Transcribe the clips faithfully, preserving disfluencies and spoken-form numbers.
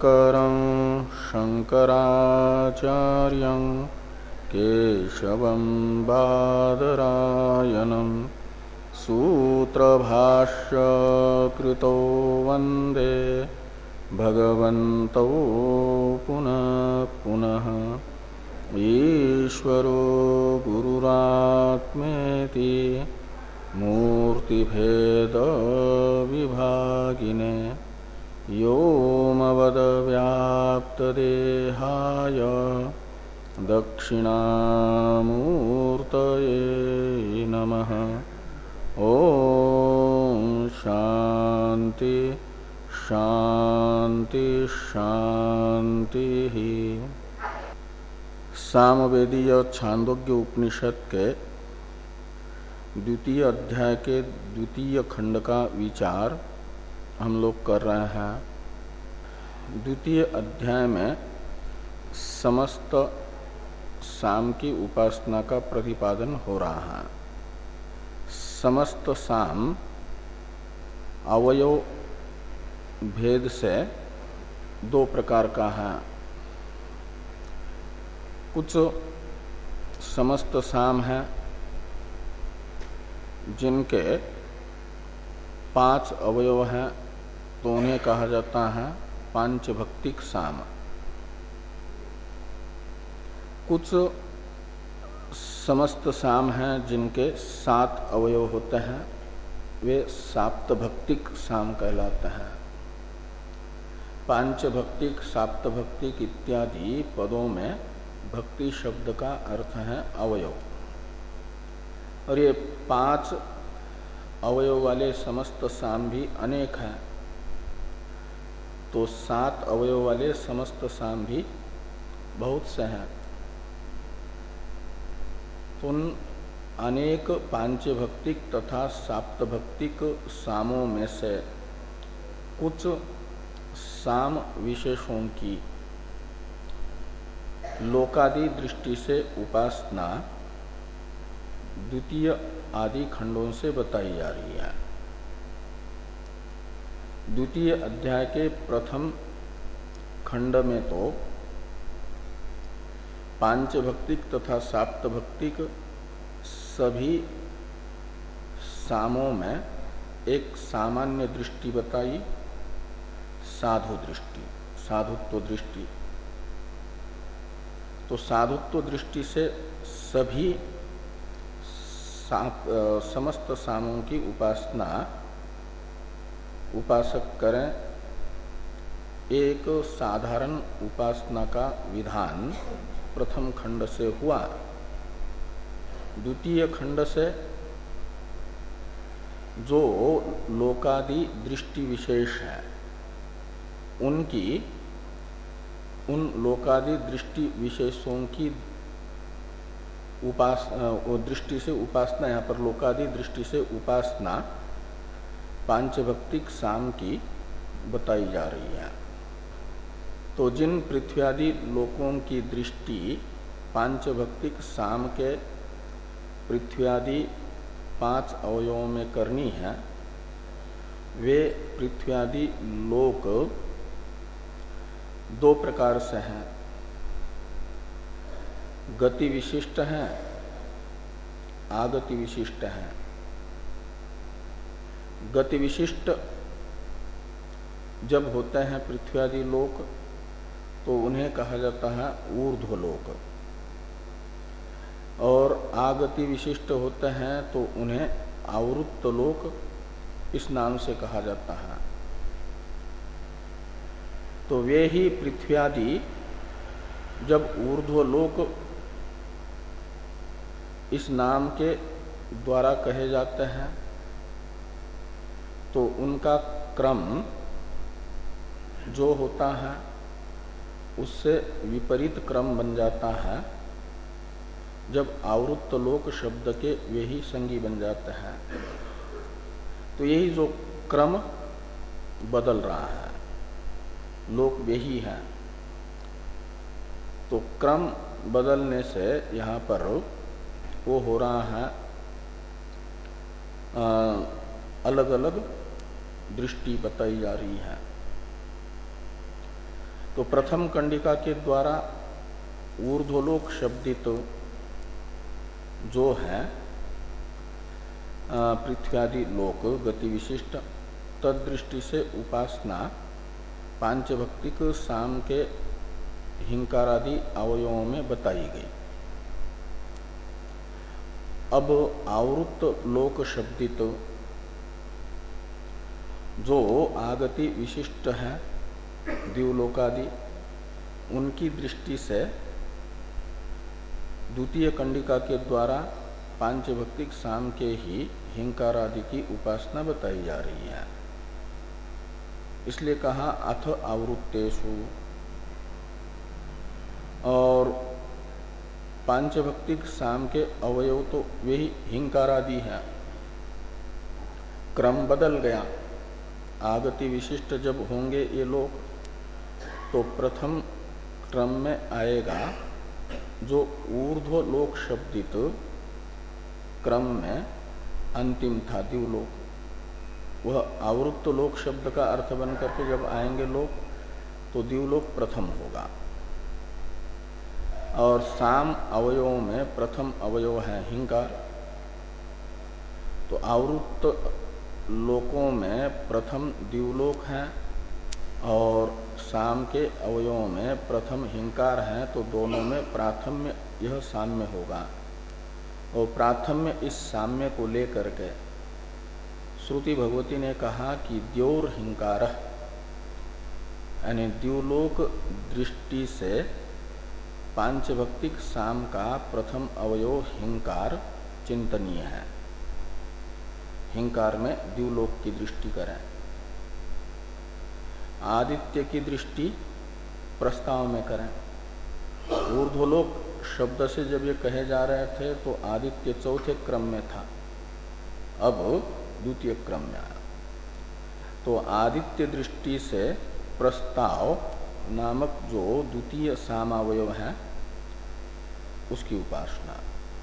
शंकरं शंकराचार्यं केशवं बादरायणं सूत्रभाष्य कृतो वंदे भगवन्तौ पुनः पुनः। ईश्वरो गुरुरात्मेति मूर्तिभेद विभागिने व्योमवद्व्याप्तदेहाय दक्षिणामूर्तये नमः। ओम शांति शांति शांति। सामवेदीय छांदोग्य उपनिषद के द्वितीय अध्याय के द्वितीय खंड का विचार हम लोग कर रहे हैं। द्वितीय अध्याय में समस्त साम की उपासना का प्रतिपादन हो रहा है। समस्त साम अवयव भेद से दो प्रकार का है। कुछ समस्त साम है जिनके पांच अवयव हैं, तो उन्हें कहा जाता है पांचभक्तिक साम। कुछ समस्त साम हैं जिनके सात अवयव होते हैं, वे साप्तभक्तिक साम कहलाते हैं। पांचभक्तिक, साप्तभक्तिक इत्यादि पदों में भक्ति शब्द का अर्थ है अवयव। और ये पांच अवयव वाले समस्त साम भी अनेक हैं, तो सात अवयव वाले समस्त साम भी बहुत से हैं। उन अनेक पांचभक्तिक तथा साप्तभक्तिक सामों में से कुछ साम विशेषों की लोकादि दृष्टि से उपासना द्वितीय आदि खंडों से बताई जा रही है। द्वितीय अध्याय के प्रथम खंड में तो पांचभक्तिक तथा साप्तभक्तिक सभी सामों में एक सामान्य दृष्टि बताई, साधु दृष्टि, साधुत्व दृष्टि। तो साधुत्व दृष्टि से सभी समस्त सामों की उपासना उपासक करें, एक साधारण उपासना का विधान प्रथम खंड से हुआ। द्वितीय खंड से जो लोकादि दृष्टि विशेष है, उनकी उन लोकादि दृष्टि विशेषों की उपासना दृष्टि से उपासना, यहाँ पर लोकादि दृष्टि से उपासना पांचभक्तिक साम की बताई जा रही है। तो जिन पृथ्व्यादि लोकों की दृष्टि पांचभक्तिक साम के पृथ्व्यादि पांच अवयवों में करनी है, वे पृथ्व्यादि लोक दो प्रकार से हैं। गति विशिष्ट हैं, आगति विशिष्ट हैं। गति विशिष्ट जब होते हैं पृथ्व्यादि लोक, तो उन्हें कहा जाता है ऊर्ध्वलोक। और आगति विशिष्ट होते हैं तो उन्हें आवृत्त लोक इस नाम से कहा जाता है। तो वे ही पृथ्व्यादि जब ऊर्ध्वलोक इस नाम के द्वारा कहे जाते हैं, तो उनका क्रम जो होता है उससे विपरीत क्रम बन जाता है जब आवृत्त लोक शब्द के वे ही संगी बन जाते हैं। तो यही जो क्रम बदल रहा है, लोक वे ही है। तो क्रम बदलने से यहाँ पर वो हो रहा है अलग अलग दृष्टि बताई जा रही है। तो प्रथम कंडिका के द्वारा ऊर्ध्वलोक शब्दित तो जो है पृथ्व्यादि लोक गति विशिष्ट, तदृष्टि से उपासना पांचभक्तिक साम के हिंकारादि अवयवों में बताई गई। अब आवृत्त लोक शब्दित तो जो आगति विशिष्ट है द्युलोकादि, उनकी दृष्टि से द्वितीय कंडिका के द्वारा पांचभक्तिक साम के ही हिंकारादि की उपासना बताई जा रही है। इसलिए कहा अथ आवृत्तेषु, और पांचभक्तिक साम के अवयव तो वे ही हिंकारादि है। क्रम बदल गया, आगति विशिष्ट जब होंगे ये लोग तो प्रथम क्रम में आएगा जो ऊर्ध्व लोक शब्दित क्रम में अंतिम था द्युलोक। वह आवृत्त लोक शब्द का अर्थ बन करके जब आएंगे लोग तो द्युलोक प्रथम होगा। और साम अवयवों में प्रथम अवयव है हिंकार। तो आवृत्त लोकों में प्रथम द्युलोक है और साम के अवयवों में प्रथम हिंकार है, तो दोनों में प्राथम्य यह साम्य होगा। और प्राथम्य इस साम्य को लेकर के श्रुति भगवती ने कहा कि द्योर हिंकार, यानी द्युलोक दृष्टि से पांचभक्तिक साम का प्रथम अवयव हिंकार चिंतनीय है। हिंकार में द्युलोक की दृष्टि करें। आदित्य की दृष्टि प्रस्ताव में करें। ऊर्ध्वलोक शब्द से जब ये कहे जा रहे थे तो आदित्य चौथे क्रम में था, अब द्वितीय क्रम में आया। तो आदित्य दृष्टि से प्रस्ताव नामक जो द्वितीय सामावयव है उसकी उपासना,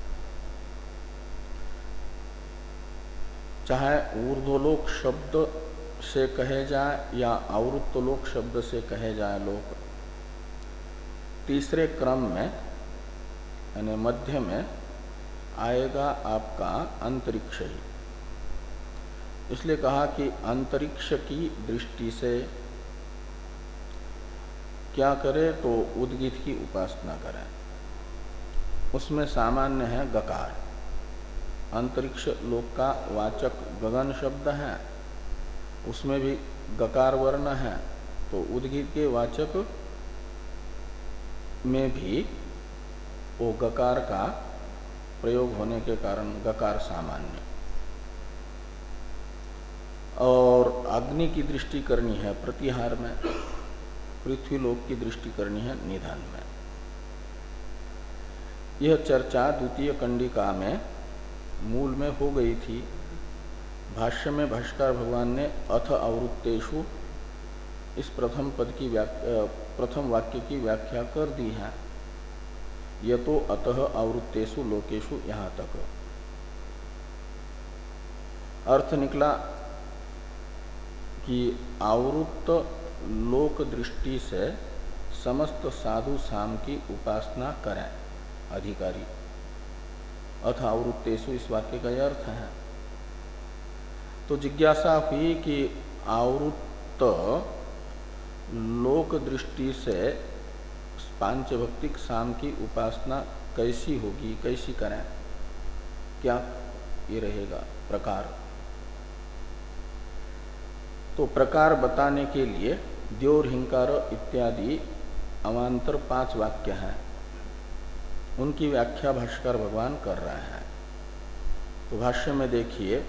चाहे ऊर्ध्वलोक शब्द से कहे जाए या आवृत्तलोक शब्द से कहे जाए लोक, तीसरे क्रम में यानी मध्य में आएगा आपका अंतरिक्ष ही। इसलिए कहा कि अंतरिक्ष की दृष्टि से क्या करे तो उद्गीत की उपासना करें। उसमें सामान्य है गकार। अंतरिक्ष लोक का वाचक गगन शब्द है, उसमें भी गकार वर्ण है, तो उद्गीत के वाचक में भी वो गकार का प्रयोग होने के कारण गकार सामान्य। और अग्नि की दृष्टि करनी है प्रतिहार में, पृथ्वी लोक की दृष्टि करनी है निधन में। यह चर्चा द्वितीय कंडिका में मूल में हो गई थी। भाष्य में भाष्कर भगवान ने अथ आवृत्तेषु इस प्रथम पद की व्याख्या, प्रथम वाक्य की व्याख्या कर दी है। यतो अतः आवृत्तेषु लोकेषु, यहाँ तक अर्थ निकला कि आवृत्त लोक दृष्टि से समस्त साधु साम की उपासना करें अधिकारी। अथ आवृत्तेषु इस वाक्य का यह अर्थ है। तो जिज्ञासा हुई कि आवृत्त लोक दृष्टि से पांचभक्तिक साम की उपासना कैसी होगी, कैसी करें, क्या ये रहेगा प्रकार। तो प्रकार बताने के लिए द्योर हिंकार इत्यादि अवान्तर पांच वाक्य हैं, उनकी व्याख्या भाष्कर भगवान कर रहे हैं। तो भाष्य में देखिए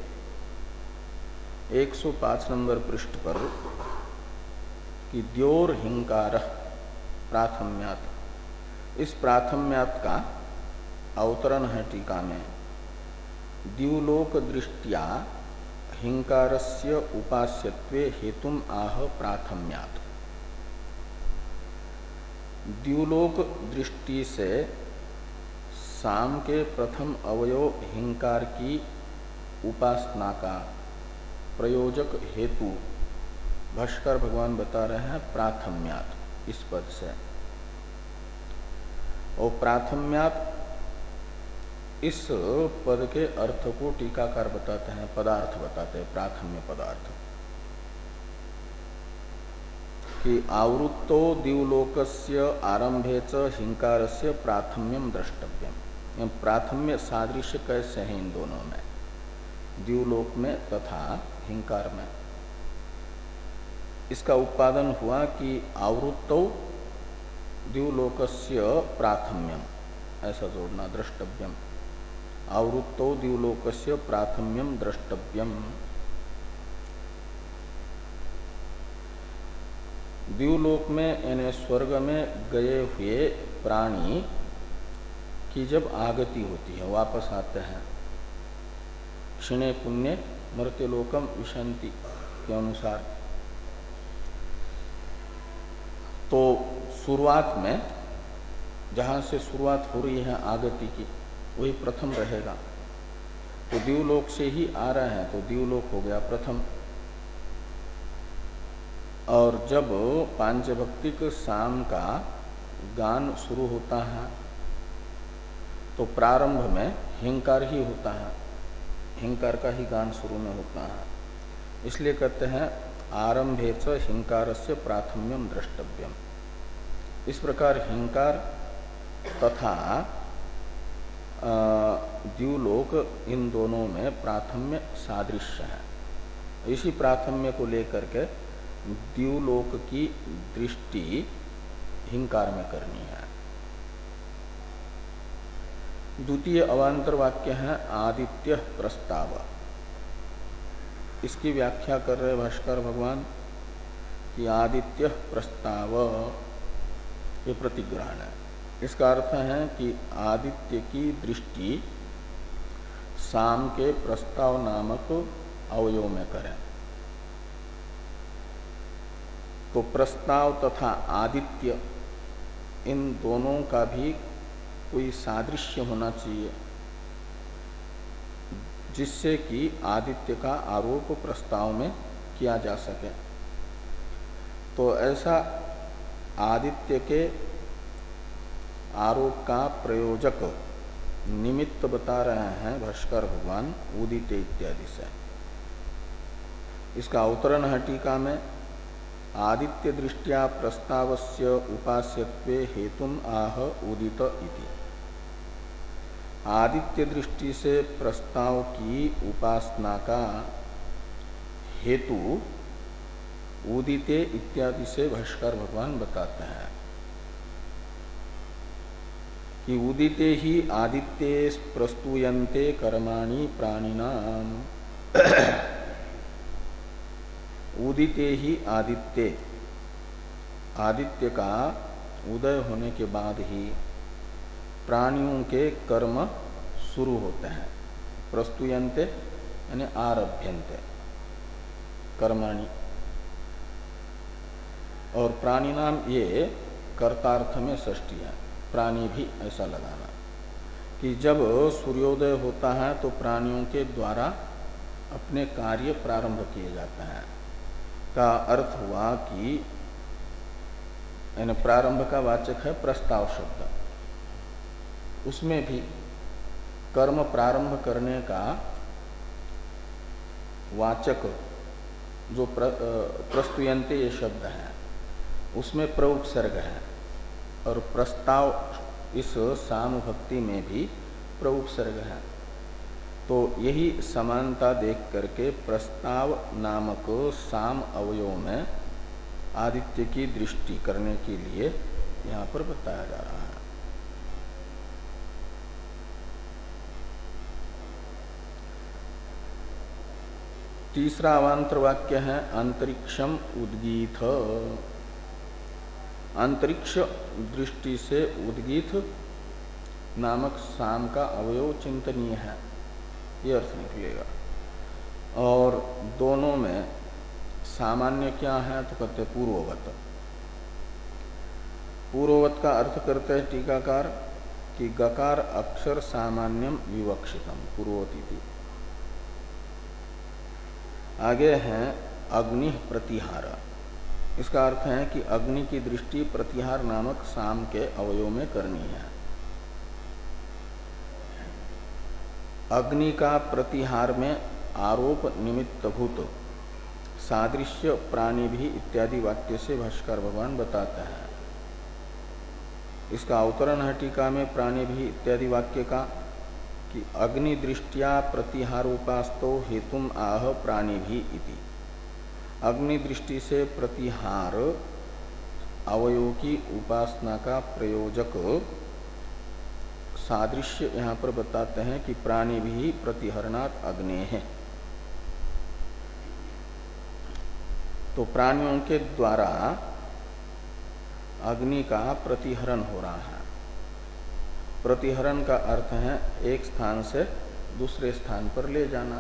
एक सौ पाँच नंबर पृष्ठ पर कि द्योर हिंकार प्राथम्यात, इस प्राथम्यात का अवतरण है टीका में। द्युलोक दृष्टिया हिंकारस्य उपास्यत्वे हेतुम आह प्राथम्यात। द्युलोक दृष्टि से साम के प्रथम अवयव हिंकार की उपासना का प्रयोजक हेतु भाष्कर भगवान बता रहे हैं प्राथम्यात। इस पद से। और प्राथम्यात इस पद के अर्थ को टीकाकार बताते हैं, पदार्थ बताते हैं, प्राथम्य पदार्थ कि आवृत्तो दिवलोकस्य आरंभे च हिंकारस्य प्राथम्यम द्रष्टव्यम। प्राथम्य सादृश्य कैसे हैं इन दोनों में, द्युलोक में तथा हिंकार में। इसका उत्पादन हुआ कि आवृत्तो द्युलोकस्य प्राथम्यम, ऐसा जोड़ना, द्रष्टव्यम। आवृत्तो द्युलोकस्य प्राथम्यम द्रष्टव्यम। द्युलोक में यानी स्वर्ग में गए हुए प्राणी की जब आगति होती है, वापस आते हैं, क्षीणे पुण्य मर्त्य लोकम विशंति के अनुसार, तो शुरुआत में जहाँ से शुरुआत हो रही है आगति की, वही प्रथम रहेगा। तो द्युलोक से ही आ रहे हैं तो द्युलोक हो गया प्रथम। और जब पांचभक्तिक साम का गान शुरू होता है तो प्रारंभ में हिंकार ही होता है, हिंकार का ही गान शुरू में होता है। इसलिए कहते हैं आरंभे च हिंकारस्य प्राथम्यम द्रष्टव्यम। इस प्रकार हिंकार तथा द्युलोक इन दोनों में प्राथम्य सादृश्य है। इसी प्राथम्य को लेकर के द्युलोक की दृष्टि हिंकार में करनी है। द्वितीय अवांतर वाक्य है आदित्य प्रस्ताव। इसकी व्याख्या कर रहे भाष्कर भगवान कि आदित्य प्रस्ताव ये प्रतिग्रहण है। इसका अर्थ है कि आदित्य की दृष्टि साम के प्रस्ताव नामक अवयव में करें। तो प्रस्ताव तथा आदित्य इन दोनों का भी कोई सादृश्य होना चाहिए जिससे कि आदित्य का आरोप प्रस्ताव में किया जा सके। तो ऐसा आदित्य के आरोप का प्रयोजक निमित्त बता रहे हैं भाष्कर भगवान उदिते इत्यादि से। इसका अवतरण है टीका में, आदित्य दृष्टिया प्रस्तावस्य उपास्यत्वे हेतुम आह उदित इति। आदित्य दृष्टि से प्रस्ताव की उपासना का हेतु उदिते इत्यादि से भाष्कर भगवान बताते हैं कि उदिते ही आदित्ये प्रस्तूयन्ते कर्माणि प्राणिनाम। उदिते ही आदित्य, आदित्य का उदय होने के बाद ही प्राणियों के कर्म शुरू होते हैं। प्रस्तुयन्ते यानी आरभ्यन्ते कर्माणि। और प्राणी नाम ये कर्तार्थ में षष्ठी है, प्राणी भी ऐसा लगाना कि जब सूर्योदय होता है तो प्राणियों के द्वारा अपने कार्य प्रारंभ किए जाते हैं। का अर्थ हुआ कि यानी प्रारंभ का वाचक है प्रस्ताव शब्द, उसमें भी कर्म प्रारंभ करने का वाचक जो प्र, प्रस्तुयन्ते ये शब्द है उसमें प्रउपसर्ग है, और प्रस्ताव इस साम भक्ति में भी प्रउपसर्ग है। तो यही समानता देख करके प्रस्ताव नामक साम अवयव में आदित्य की दृष्टि करने के लिए यहाँ पर बताया जा रहा है। तीसरा अवांतर वाक्य है अंतरिक्षम उद्गीत। अंतरिक्ष दृष्टि से उद्गीत नामक साम का अवयव चिंतनीय है, ये अर्थ निकलेगा। और दोनों में सामान्य क्या है तो कहते पूर्ववत। पूर्ववत का अर्थ करते हैं टीकाकार कि गकार अक्षर सामान्यम विवक्षितम पूर्ववती। आगे हैं अग्नि प्रतिहार। इसका अर्थ है कि अग्नि की दृष्टि प्रतिहार नामक साम के अवयव में करनी है। अग्नि का प्रतिहार में आरोप निमित्तभूत सादृश्य प्राणी भी इत्यादि वाक्य से भाष्कर भगवान बताते हैं। इसका अवतरण है टीका में प्राणी भी इत्यादि वाक्य का कि अग्नि दृष्टिया प्रतिहारोपास्तो हेतुम आह प्राणी भी इति। अग्नि दृष्टि से प्रतिहार अवयव की उपासना का प्रयोजक सादृश्य यहाँ पर बताते हैं कि प्राणी भी प्रतिहरणात् अग्नि है। तो प्राणियों के द्वारा अग्नि का प्रतिहरण हो रहा है। प्रतिहरण का अर्थ है एक स्थान से दूसरे स्थान पर ले जाना।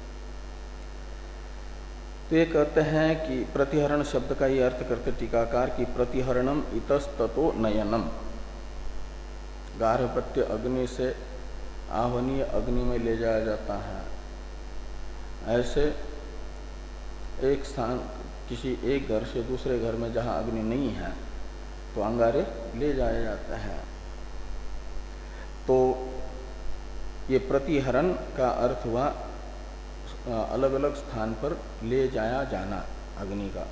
तो ये कहते हैं कि प्रतिहरण शब्द का ये अर्थ करते टीकाकार कि प्रतिहरणम इतस्ततो नयनम, गार्हपत्य अग्नि से आह्वनीय अग्नि में ले जाया जाता है। ऐसे एक स्थान किसी एक घर से दूसरे घर में जहाँ अग्नि नहीं है तो अंगारे ले जाया जाता है। तो ये प्रतिहरण का अर्थ हुआ अलग अलग स्थान पर ले जाया जाना अग्नि का,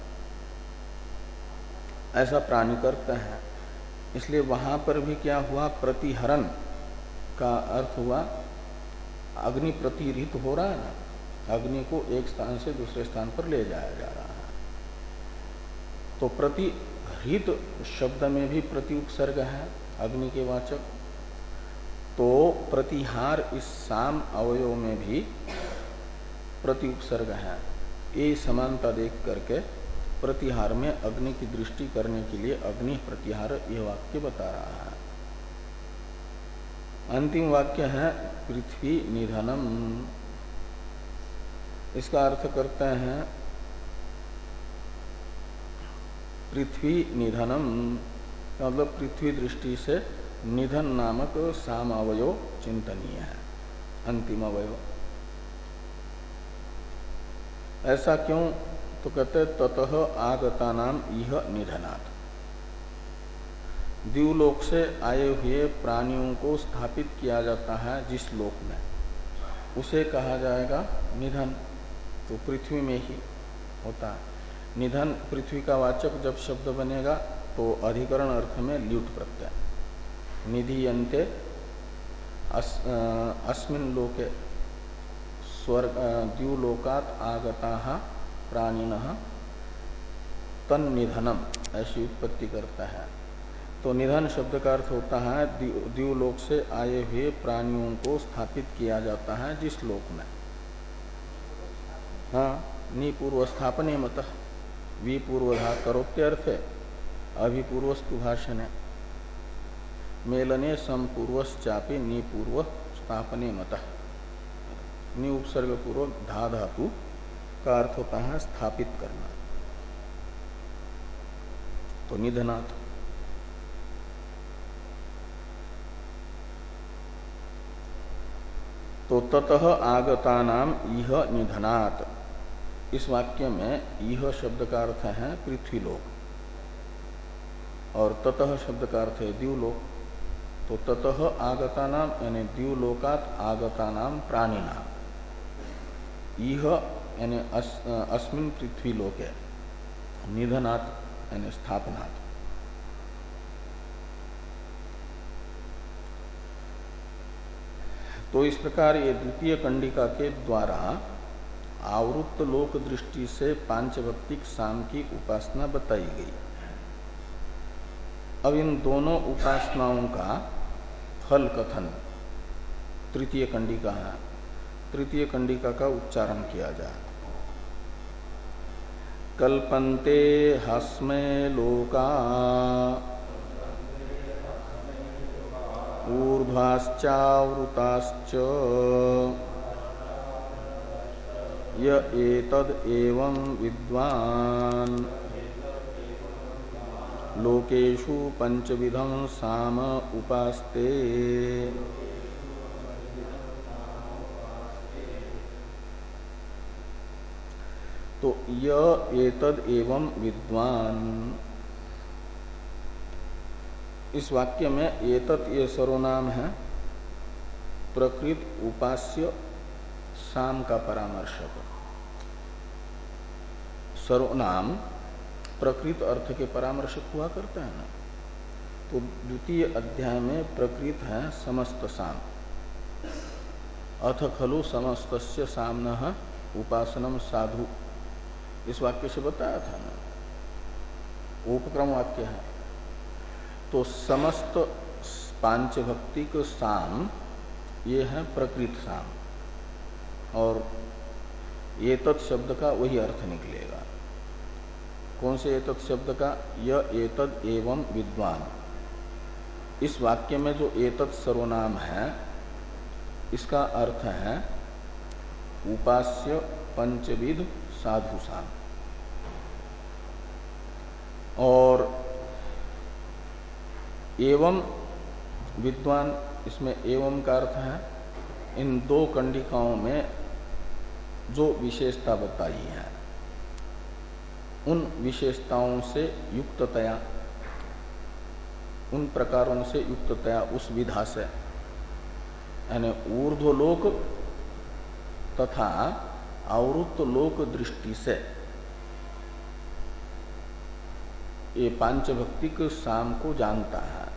ऐसा प्राणी करते हैं। इसलिए वहां पर भी क्या हुआ, प्रतिहरण का अर्थ हुआ अग्नि प्रतिरहित हो रहा है ना, अग्नि को एक स्थान से दूसरे स्थान पर ले जाया जा रहा है। तो प्रतिहित शब्द में भी प्रति उपसर्ग है अग्नि के वाचक, तो प्रतिहार इस साम अवयव में भी प्रति उपसर्ग है। ये समानता देख करके प्रतिहार में अग्नि की दृष्टि करने के लिए अग्नि प्रतिहार यह वाक्य बता रहा है। अंतिम वाक्य है पृथ्वी निधनम। इसका अर्थ करते हैं पृथ्वी निधनम, मतलब पृथ्वी दृष्टि से निधन नामक साम अवयव चिंतनीय है, अंतिम अवयव। ऐसा क्यों, तो कहते ततः आगता नाम यह निधनात्। द्यूलोक से आए हुए प्राणियों को स्थापित किया जाता है जिस लोक में, उसे कहा जाएगा निधन। तो पृथ्वी में ही होता है निधन। पृथ्वी का वाचक जब शब्द बनेगा तो अधिकरण अर्थ में ल्युट प्रत्यय, निधीयन्ते अस, अस्मिन् लोके स्वर्ग द्यूलोकात् आगताः प्राणिनः तन्निधनम, ऐसी उत्पत्ति करता है। तो निधन शब्द का अर्थ होता है द्यूलोक से आए हुए प्राणियों को स्थापित किया जाता है जिस लोक में। हाँ, निपूर्व स्थापने मतः विपूर्वधा करोत्यर्थे अभिपूर्वस्तु भाषणे मेलने समपूर्वश्चापि निपूर्व स्थापने मतः। नि उपसर्ग पूर्वक धा धातु का अर्थ होता है स्थापित करना। तो निधनात्। तो ततः आगता नाम यह निधनात्, इस वाक्य में यह शब्द का अर्थ है पृथ्वीलोक और ततः शब्द का अर्थ है द्यूलोक। तो ततः आगता नाम यानी द्यूलोकात् आगता नाम प्राणिना, यह यानी अस, अस्मिन् पृथ्वीलोके, निधनात् यानी स्थापनात्। तो इस प्रकार ये द्वितीय कंडिका के द्वारा आवृत्त लोक दृष्टि से पांचभक्तिक साम की उपासना बताई गई। अब इन दोनों उपासनाओं का फल कथन तृतीय कंडिका है। तृतीय कंडिका का उच्चारण किया जाए। कल्पन्ते हस्मे लोका ऊर्ध्वाश्चावृताश्च य एतद् एवं विद्वान् लोकेषु पंचविधं साम उपास्ते। तो य एतद एवं विद्वान, इस वाक्य में एतत् ये सर्वनाम है प्रकृत उपास्य साम का परामर्शक। सर्वनाम प्रकृत अर्थ के परामर्शक हुआ करता है ना। तो द्वितीय अध्याय में प्रकृत है समस्त साम, अथ खलु समस्तस्य साम्नः उपासनम साधु, इस वाक्य से बताया था ना, उपक्रम वाक्य है। तो समस्त पांचभक्तिक साम ये है प्रकृत साम, और एतत् शब्द का वही अर्थ निकलेगा। कौन से एतत् शब्द का? य एतद एवं विद्वान। इस वाक्य में जो एतत् सर्वनाम है इसका अर्थ है उपास्य पंचविध साधु साम। और एवं विद्वान, इसमें एवं का अर्थ है इन दो कंडिकाओं में जो विशेषता बताई है उन विशेषताओं से युक्ततया, उन प्रकारों से युक्ततया, उस विधा से, यानी ऊर्ध्वलोक तथा आवृत्त लोक दृष्टि से ये पांचभक्तिक साम को जानता है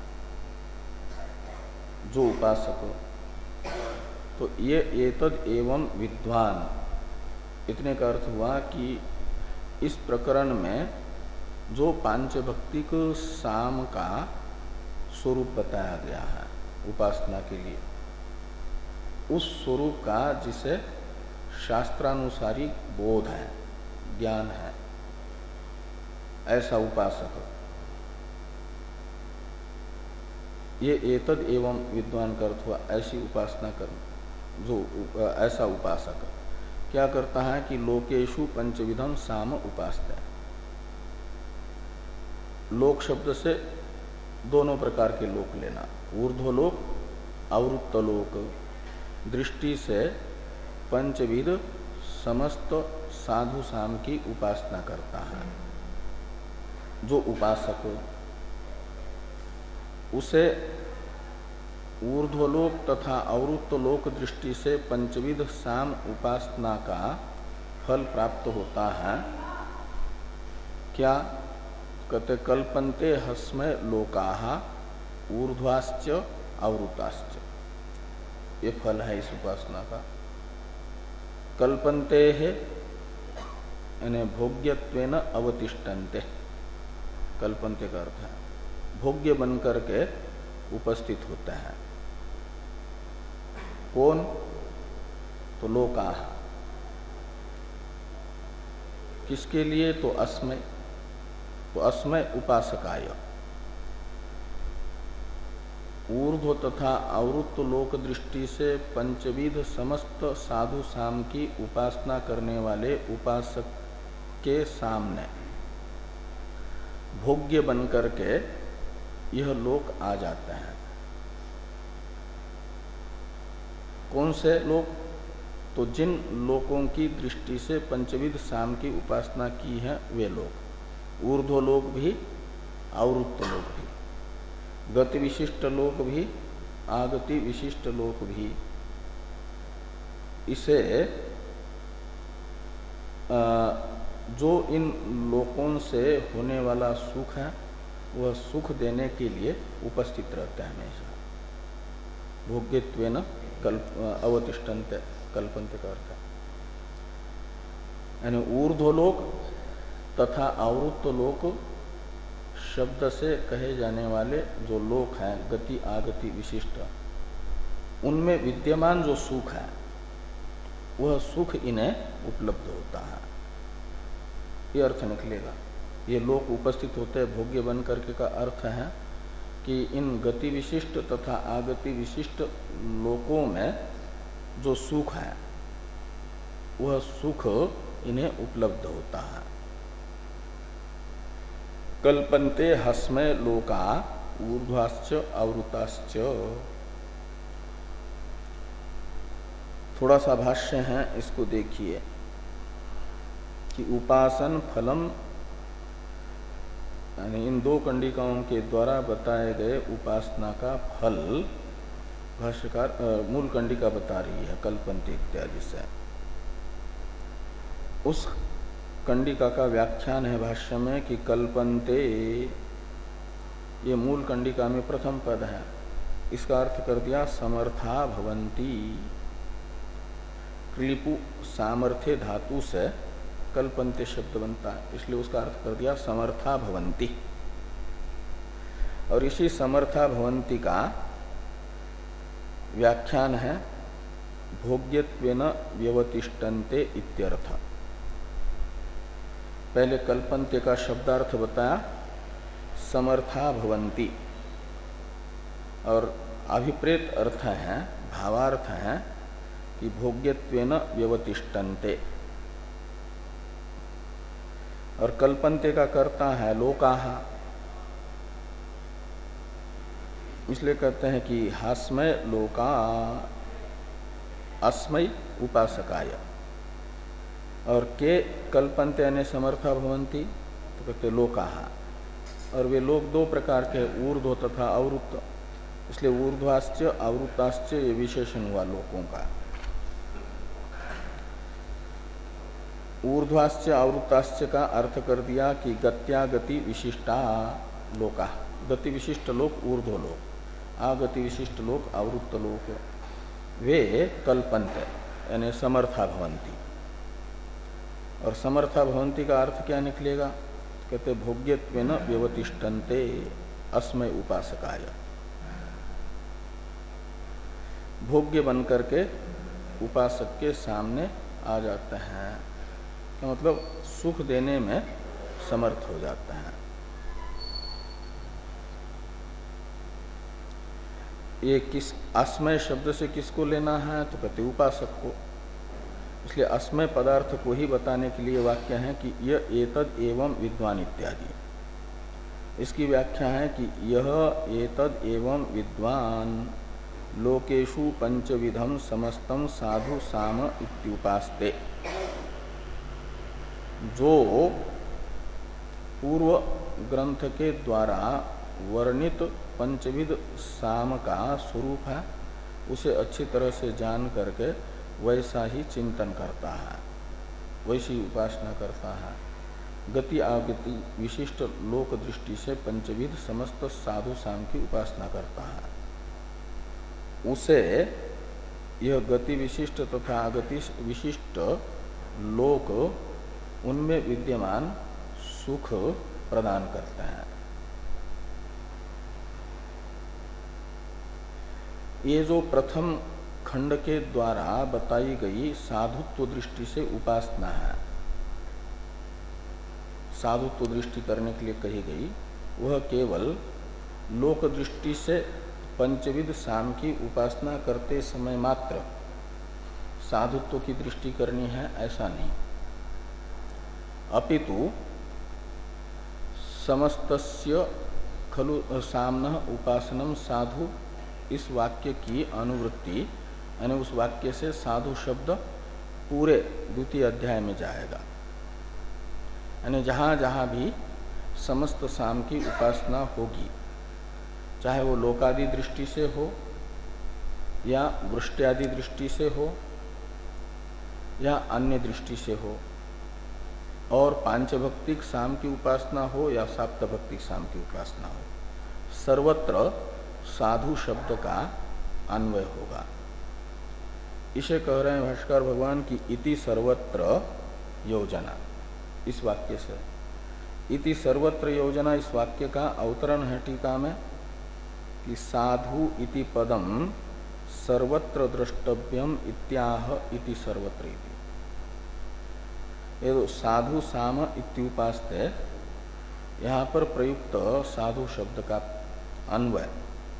जो उपासक। तो ये एतद एवं विद्वान, इतने का अर्थ हुआ कि इस प्रकरण में जो पांचभक्तिक साम का स्वरूप बताया गया है उपासना के लिए, उस स्वरूप का जिसे शास्त्रानुसारी बोध है, ज्ञान है, ऐसा उपासक, ये एतद एवं विद्वान का अर्थ हुआ ऐसी उपासना कर, जो ऐसा उपासक क्या करता है कि लोकेशु पंचविधम साम उपासते। लोक शब्द से दोनों प्रकार के लोक लेना, ऊर्ध्वलोक, आवृत्तलोक, दृष्टि से पंचविध समस्त साधु साम की उपासना करता है जो उपासक, उसे ऊर्ध्वलोक तथा अवृत्तलोक दृष्टि से पंचविध साम उपासना का फल प्राप्त होता है। क्या कहते? कल्पन्ते हस्मय लोकाः ऊर्ध्वाश्च अवृताश्च, ये फल है इस उपासना का। कल्पन्ते है यानी भोग्यत्वेन अवतिष्ठन्ते, कल्पन्ते का अर्थ है भोग्य बन करके उपस्थित होता है। कौन? तो लोकाः, किसके लिए? तो अस्मय, तो अस्मय उपासकाय। ऊर्ध्व तथा आवृत्त लोक दृष्टि से पंचविध समस्त साधु साम की उपासना करने वाले उपासक के सामने भोग्य बन करके यह लोक आ जाते हैं। कौन से लोक? तो जिन लोकों की दृष्टि से पंचविध साम की उपासना की है वे लोक, ऊर्ध्व लोक भी, आवृत्त लोक भी, गति विशिष्ट लोक भी, आगति विशिष्ट लोक भी। इसे जो इन लोकों से होने वाला सुख है वह सुख देने के लिए उपस्थित रहते हैं हमेशा। भोग्यत्वेन कल्प अवतिष्ठन्ते, कल्पन्ते का अर्थ है यानी ऊर्ध्वलोक तथा आवृत्त लोक शब्द से कहे जाने वाले जो लोक हैं गति आगति विशिष्ट, उनमें विद्यमान जो सुख है वह सुख इन्हें उपलब्ध होता है, ये अर्थ निकलेगा। ये लोक उपस्थित होते हैं भोग्य बन करके का अर्थ है कि इन गति विशिष्ट तथा आगति विशिष्ट लोकों में जो सुख है वह सुख इन्हें उपलब्ध होता है। कल्पन्ते हस्मय लोका ऊर्ध्वाश्च आवृताश्च। थोड़ा सा भाष्य है, इसको देखिए। कि उपासन फलम, यानी इन दो कंडिकाओं के द्वारा बताए गए उपासना का फल भाष्यकार मूल कंडिका बता रही है कल्पन्ते इत्यादि से। उस कंडिका का व्याख्यान है भाष्य में कि कल्पन्ते, ये मूल कंडिका में प्रथम पद है, इसका अर्थ कर दिया समर्था भवन्ति। क्लिपु सामर्थ्य धातु से कल्पन्ते शब्द बनता है, इसलिए उसका अर्थ कर दिया समर्था भवन्ति। और इसी समर्था भवन्ति का व्याख्यान है भोग्यत्वेन व्यवतिष्ठन्ते इत्यर्थ। पहले कल्पन्ते का शब्दार्थ बताया समर्था भवन्ति, और अभिप्रेत अर्थ है, भावार्थ है कि भोग्यत्वेन व्यवतिष्ठन्ते। और कल्पन्ते का कर्ता है लोकाः, इसलिए कहते हैं कि हास्मय लोका अस्मय उपासकाय। और के कल्पन्ते यानी समर्था भवन्ति, तो कहते लोकाः। और वे लोग दो प्रकार के, ऊर्ध्व तथा आवृत्त, इसलिए ऊर्ध्वाश्च आवृत्ताश्च ये विशेषण हुआ लोकों का। ऊर्ध्वाश्च आवृत्ताश्च का अर्थ कर दिया कि गत्यागति विशिष्टा लोका, गति विशिष्ट लोक ऊर्ध्व लोक, आगति विशिष्ट लोक आवृत्त लोक, वे कल्पन्ते यानी समर्था भवन्ति। और समर्था भवन्ति का अर्थ क्या निकलेगा? कहते भोग्यत्वेन व्यवतिष्ठन्ते अस्मय उपासकाय। भोग्य बनकर के उपासक के सामने आ जाते हैं, तो मतलब सुख देने में समर्थ हो जाते हैं। ये किस अस्मय शब्द से किसको लेना है? तो कहते उपासक को। इसलिए अस्मय पदार्थ को ही बताने के लिए वाक्य है कि यह एतद एवं विद्वान इत्यादि। इसकी व्याख्या है कि यह एतद एवं विद्वान लोकेशु पंचविधम समस्तम साधु साम इत्युपास्ते। जो पूर्व ग्रंथ के द्वारा वर्णित पंचविध साम का स्वरूप है, उसे अच्छी तरह से जान करके वैसा ही चिंतन करता है, वैसी उपासना करता है। गति आगति विशिष्ट लोक दृष्टि से पंचविध समस्त साधु साम की उपासना करता है, उसे यह गति विशिष्ट तथा आगति विशिष्ट लोक उनमें विद्यमान सुख प्रदान करते हैं। ये जो प्रथम खंड के द्वारा बताई गई साधुत्व दृष्टि से उपासना है, साधुत्व दृष्टि करने के लिए कही गई, वह केवल लोक दृष्टि से पंचविध साम की उपासना करते समय मात्र साधुत्व की दृष्टि करनी है, ऐसा नहीं। अपितु समस्तस्य खलु सामनः उपासनम साधु, इस वाक्य की अनुवृत्ति यानी उस वाक्य से साधु शब्द पूरे द्वितीय अध्याय में जाएगा। यानी जहाँ जहाँ भी समस्त साम की उपासना होगी, चाहे वो लोकादि दृष्टि से हो या वृष्ट्यादि दृष्टि से हो या अन्य दृष्टि से हो, और पांचभक्तिक साम की उपासना हो या साप्तभक्तिक साम की उपासना हो, सर्वत्र साधु शब्द का अन्वय होगा। इसे कह रहे हैं भाष्कर भगवान की इति सर्वत्र योजना, इस वाक्य से। इति सर्वत्र योजना इस वाक्य का अवतरण है टीका में कि साधु इति पदम सर्वत्र द्रष्टव्यम इत्याह इति सर्वत्र इति। ये तो साधु साम इत्युपास्ते, यहाँ पर प्रयुक्त साधु शब्द का अन्वय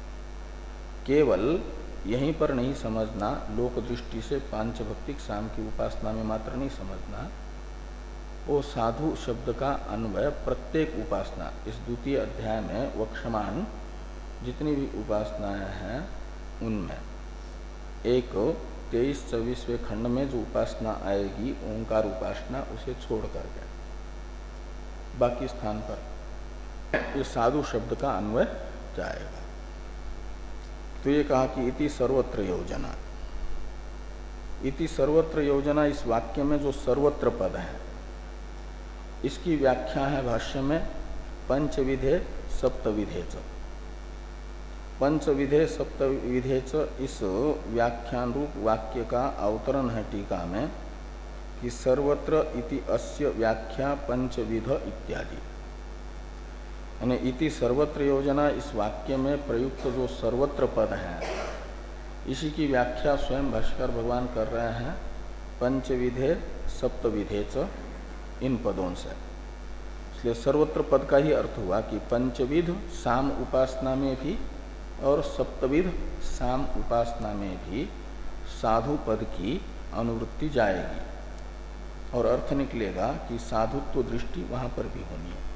केवल यहीं पर नहीं समझना, लोक दृष्टि से पांचभक्तिक साम की उपासना में मात्र नहीं समझना, वो साधु शब्द का अन्वय प्रत्येक उपासना, इस द्वितीय अध्याय में वक्षमान जितनी भी उपासनाएं हैं उनमें, एक तेईस चौबीसवें खंड में जो उपासना आएगी ओंकार उपासना, उसे छोड़ करके बाकी स्थान पर इस साधु शब्द का अन्वय जाएगा। तो ये कहा कि इति सर्वत्र योजना। इति सर्वत्र योजना, इस वाक्य में जो सर्वत्र पद है इसकी व्याख्या है भाष्य में पंचविधे सप्तविधे च। पंचविधे सप्तविधे च इस व्याख्यान रूप वाक्य का अवतरण है टीका में कि सर्वत्र इति अस्य व्याख्या पंचविध इत्यादि। यानी इति सर्वत्र योजना, इस वाक्य में प्रयुक्त जो सर्वत्र पद है इसी की व्याख्या स्वयं भाष्कर भगवान कर रहे हैं पंचविधे सप्तविधे च, इन पदों से। इसलिए सर्वत्र पद का ही अर्थ हुआ कि पंचविध साम उपासना में भी और सप्तविध साम उपासना में भी साधु पद की अनुवृत्ति जाएगी और अर्थ निकलेगा कि साधुत्व दृष्टि वहां पर भी होनी है।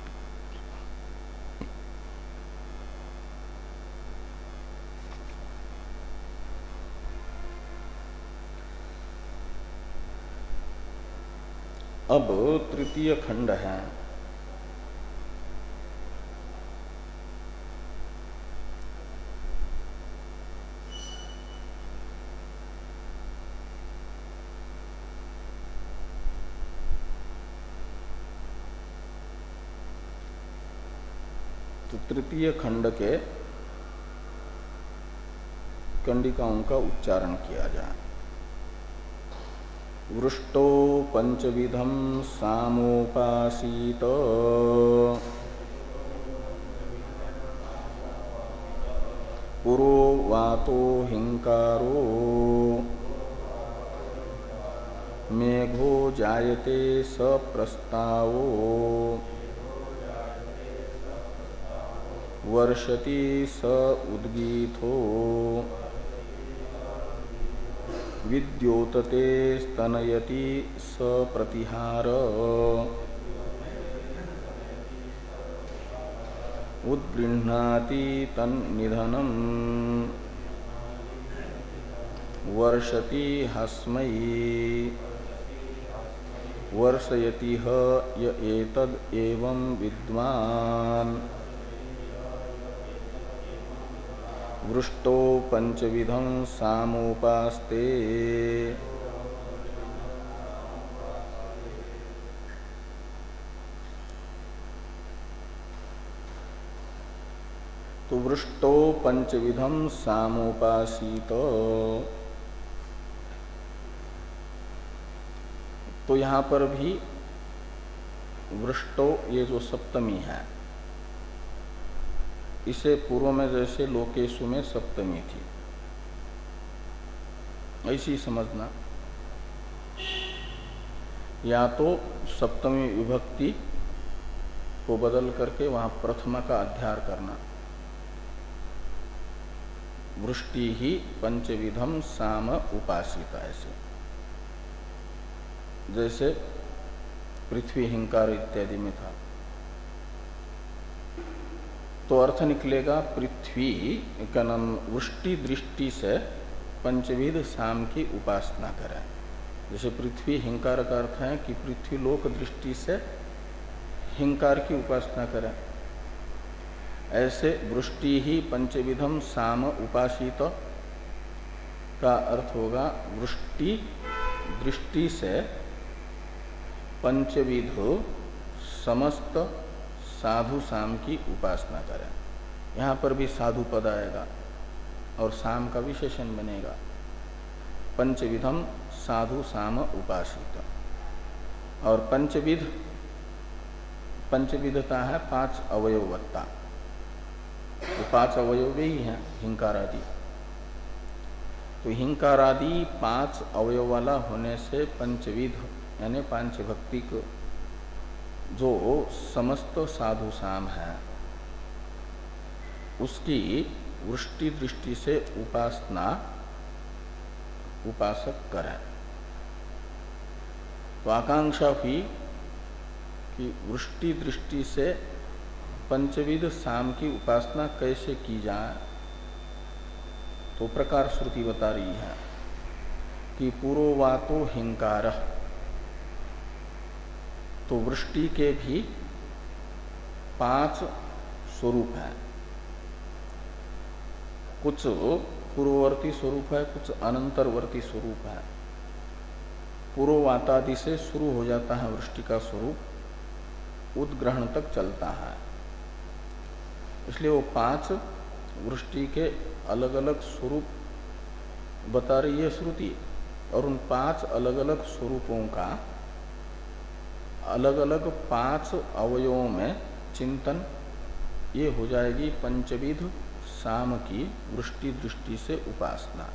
अब तृतीय खंड है। तो तृतीय खंड के कंडिकाओं का उच्चारण किया जाए। वृष्टो पंचविधम सामोपासीत पुरो वातो हिंकारो मेघो जायते सप्रस्तावो वर्षति स उद्गीथो विद्योतते स्तनयति स प्रतिहार उद्गृह्णाति तन्निधनम् वर्षति हस्मयि वर्षयति ह य एतद् एवं विद्वान् वृष्टो पंचविधं सामोपास्ते। तो वृष्टो पंचविधं सामोपासीत, तो यहां पर भी वृष्टो ये जो सप्तमी है इसे पूर्व में जैसे लोकेशु में सप्तमी थी ऐसी समझना, या तो सप्तमी विभक्ति को बदल करके वहां प्रथमा का अध्यार करना। वृष्टि ही पंचविधम साम उपासिता, ऐसे जैसे पृथ्वी हिंकार इत्यादि में था। तो अर्थ निकलेगा पृथ्वी का नाम वृष्टि दृष्टि से पंचविध साम की उपासना करें। जैसे पृथ्वी हिंकार का अर्थ है कि पृथ्वी लोक दृष्टि से हिंकार की उपासना करें, ऐसे वृष्टि ही पंचविधम साम उपासित का अर्थ होगा वृष्टि दृष्टि से पंचविध समस्त साधु साम की उपासना करें। यहाँ पर भी साधु पद आएगा और साम का विशेषण बनेगा। पंचविधम साधु साम उपासित, और पंचविध पंचविधता है पांच अवयवत्ता। तो पांच अवयव ही हैं हिंकारादि। तो हिंकारादि पांच अवयव वाला होने से पंचविध यानी पांच भक्ति को जो समस्त साधु साम है उसकी वृष्टि दृष्टि से उपासना उपासक करें। तो आकांक्षा हुई कि वृष्टि दृष्टि से पंचविध साम की उपासना कैसे की जाए। तो प्रकार श्रुति बता रही है कि पुरोवातो हिंकार, तो वृष्टि के भी पांच स्वरूप हैं। कुछ पूर्ववर्ती स्वरूप है, कुछ अनंतरवर्ती स्वरूप है। पूर्ववातादि से शुरू हो जाता है वृष्टि का स्वरूप, उद्ग्रहण तक चलता है। इसलिए वो पांच वृष्टि के अलग अलग स्वरूप बता रही है श्रुति, और उन पांच अलग अलग स्वरूपों का अलग अलग पांच अवयवों में चिंतन, ये हो जाएगी पंचविध साम की वृष्टि दृष्टि से उपासना।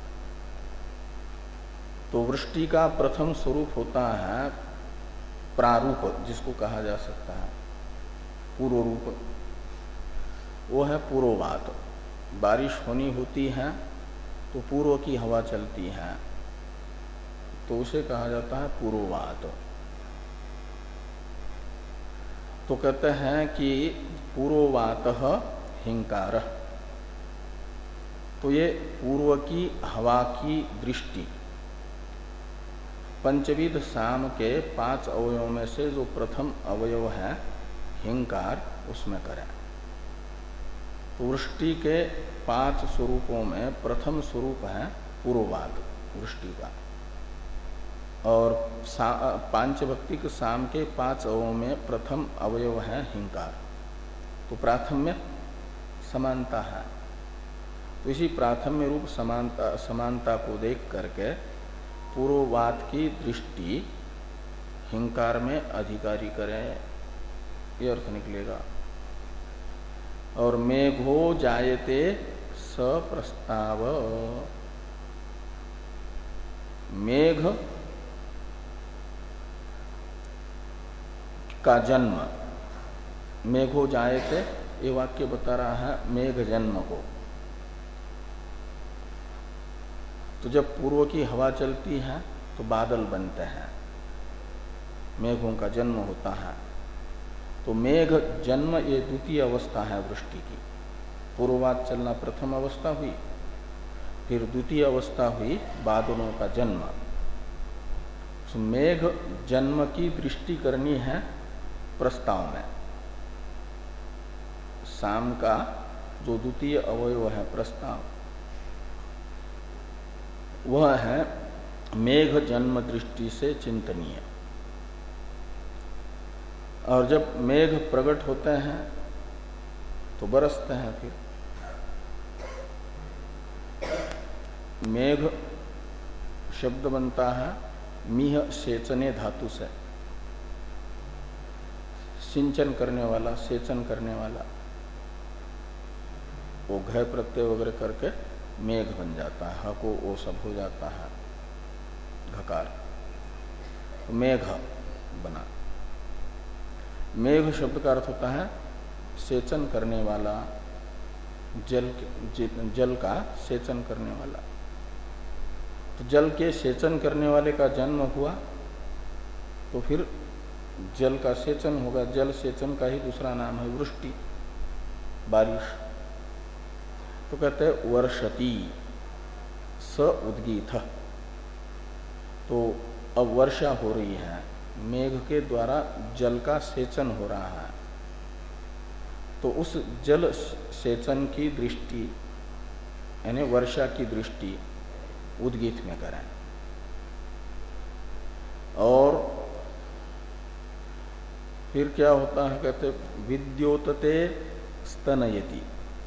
तो वृष्टि का प्रथम स्वरूप होता है प्रारूप, जिसको कहा जा सकता है पूर्व रूप, वो है पूर्ववात। बारिश होनी होती है तो पूर्व की हवा चलती है, तो उसे कहा जाता है पूर्ववात। तो कहते हैं कि पूर्ववातः हिंकार, तो ये पूर्व की हवा की दृष्टि पंचविध साम के पांच अवयवों में से जो प्रथम अवयव है हिंकार, उसमें करें। तो वृष्टि के पांच स्वरूपों में प्रथम स्वरूप है पूर्ववात वृष्टि का, और पांचभक्तिक साम के पांच अवयवों में प्रथम अवयव है हिंकार। तो प्राथम्य समानता है, तो इसी प्राथम्य रूप समानता समानता को देख करके पूर्ववात की दृष्टि हिंकार में अधिकारी करें, ये अर्थ निकलेगा। और मेघो जायते सप्रस्ताव, मेघ का जन्म, मेघो जायते ये वाक्य बता रहा है मेघ जन्म को। तो जब पूर्व की हवा चलती है तो बादल बनते हैं, मेघों का जन्म होता है। तो मेघ जन्म ये द्वितीय अवस्था है वृष्टि की। पूर्ववात चलना प्रथम अवस्था हुई, फिर द्वितीय अवस्था हुई बादलों का जन्म। तो मेघ जन्म की दृष्टि करनी है प्रस्ताव में। साम का जो द्वितीय अवयव है प्रस्ताव, वह है मेघ जन्म दृष्टि से चिंतनीय। और जब मेघ प्रकट होते हैं तो बरसते हैं। फिर मेघ शब्द बनता है मीह सेचने धातु से, सिंचन करने वाला, सेचन करने वाला। वो घय प्रत्यय वगैरह करके मेघ बन जाता है, ह को वो सब हो जाता है घकार, तो मेघ बना। मेघ शब्द का अर्थ होता है सेचन करने वाला, जल जल का सेचन करने वाला। तो जल के सेचन करने वाले का जन्म हुआ तो फिर जल का सेचन होगा। जल सेचन का ही दूसरा नाम है वृष्टि, बारिश। तो कहते हैं वर्षति स उद्गीत, तो अब वर्षा हो रही है, मेघ के द्वारा जल का सेचन हो रहा है। तो उस जल सेचन की दृष्टि यानी वर्षा की दृष्टि उद्गीत में करें। और फिर क्या होता है, कहते विद्योतते स्तनयति,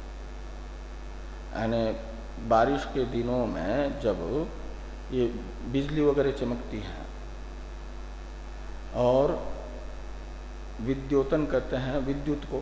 यानी बारिश के दिनों में जब ये बिजली वगैरह चमकती है, और विद्योतन कहते हैं विद्युत को,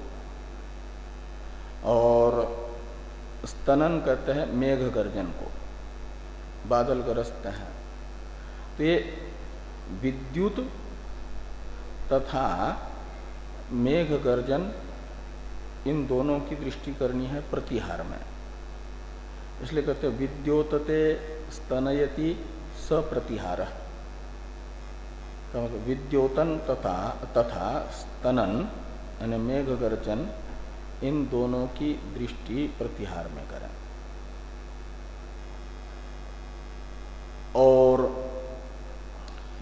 और स्तनन कहते हैं मेघ गर्जन को, बादल गरजते हैं। तो ये विद्युत तथा मेघ गर्जन, इन दोनों की दृष्टि करनी है प्रतिहार में। इसलिए कहते हैं विद्योतते स्तनयति सप्रतिहार, मतलब विद्योतन तथा तथा स्तनन यानी मेघ गर्जन, इन दोनों की दृष्टि प्रतिहार में करें। और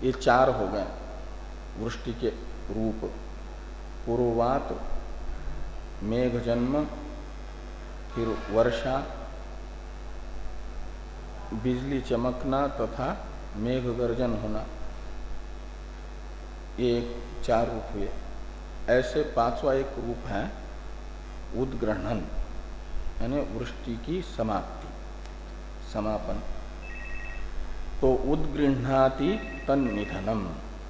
ये चार हो गए वृष्टि के रूप। पूर्ववात, मेघ जन्म, फिर वर्षा, बिजली चमकना तथा मेघ गर्जन होना, ये चार रूप हुए। ऐसे पांचवा एक रूप है उद्ग्रहण, यानी वृष्टि की समाप्ति, समापन। तो उद्गृह्णाति तन्निधनम,